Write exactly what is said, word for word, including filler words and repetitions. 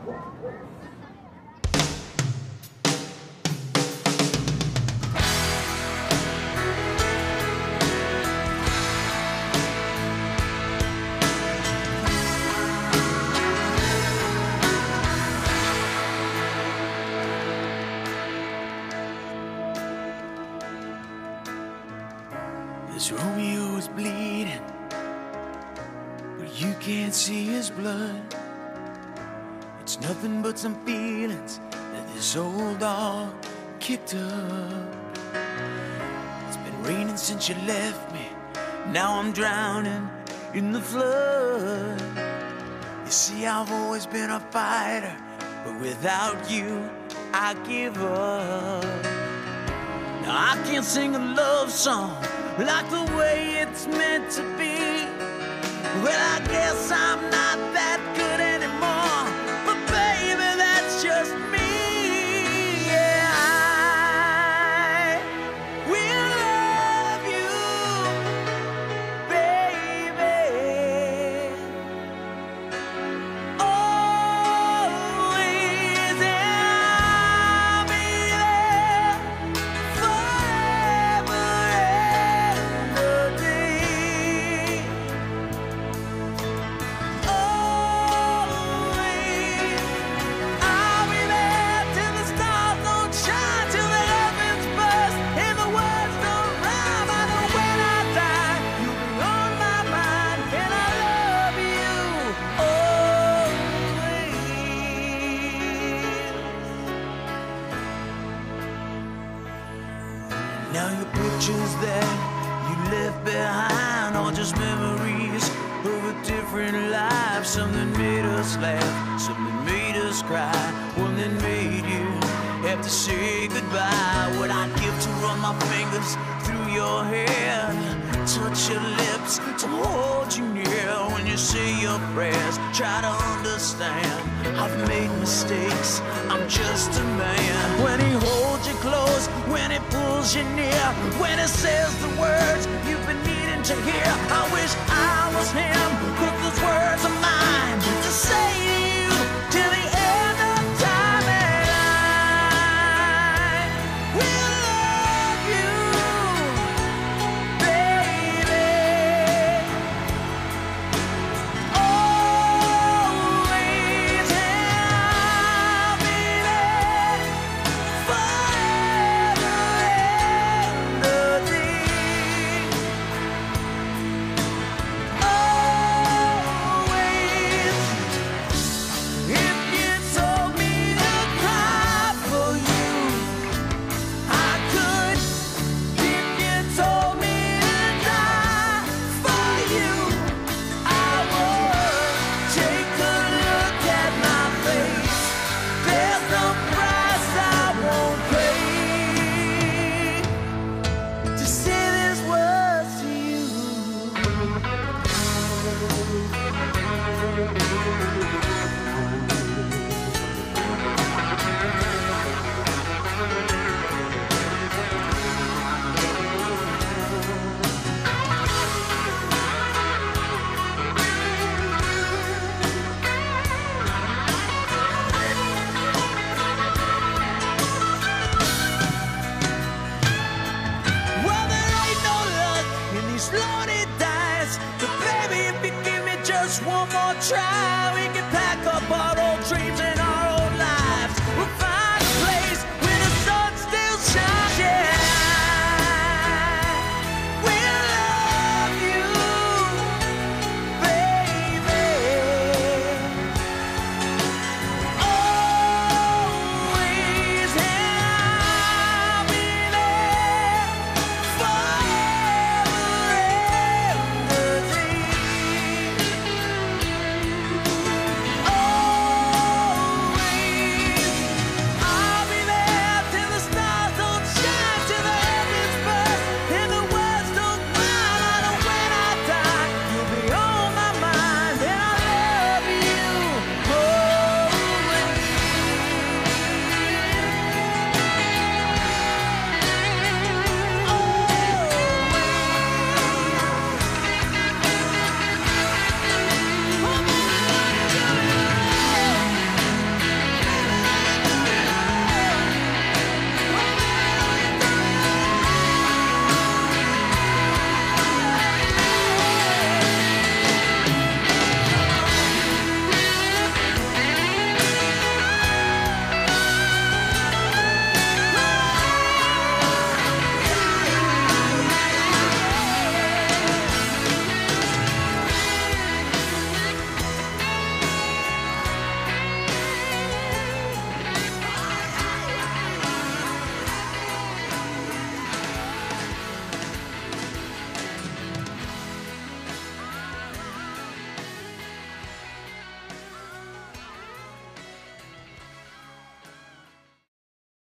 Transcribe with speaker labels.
Speaker 1: This Romeo is bleeding, but you can't see his blood. It's nothing but some feelings that this old dog kicked up. It's been raining since you left me, now I'm drowning in the flood. You see, I've always been a fighter, but without you, I give up. Now I can't sing a love song like the way it's meant to be. Well, I guess I'm not that good anymore, but baby, that's just me. Yeah, I will love you, baby, always, and I'll be there forever. Now your pictures that you left behind are just memories of a different life. Something made us laugh, something made us cry, one that made you have to say goodbye. What I'd give to run my fingers through your hair, touch your lips, to hold you near when you say your prayers. Try to understand, I've made mistakes, I'm just a man. When he holds you close, when he pulls you near, when he says the words you've been needing to hear, I wish I was him, but those words are mine to say to you till the end of time. And I will love you, baby, always, and I'll be there forever and a day. Always, if you told me to cry for you, I could. If you told me to die for you, I would. Take a look at my face, there's no price I won't pay to say these words to you. Well, there ain't no luck in these loaded dice, but baby, if you give me just one more try, we can pack up our old dreams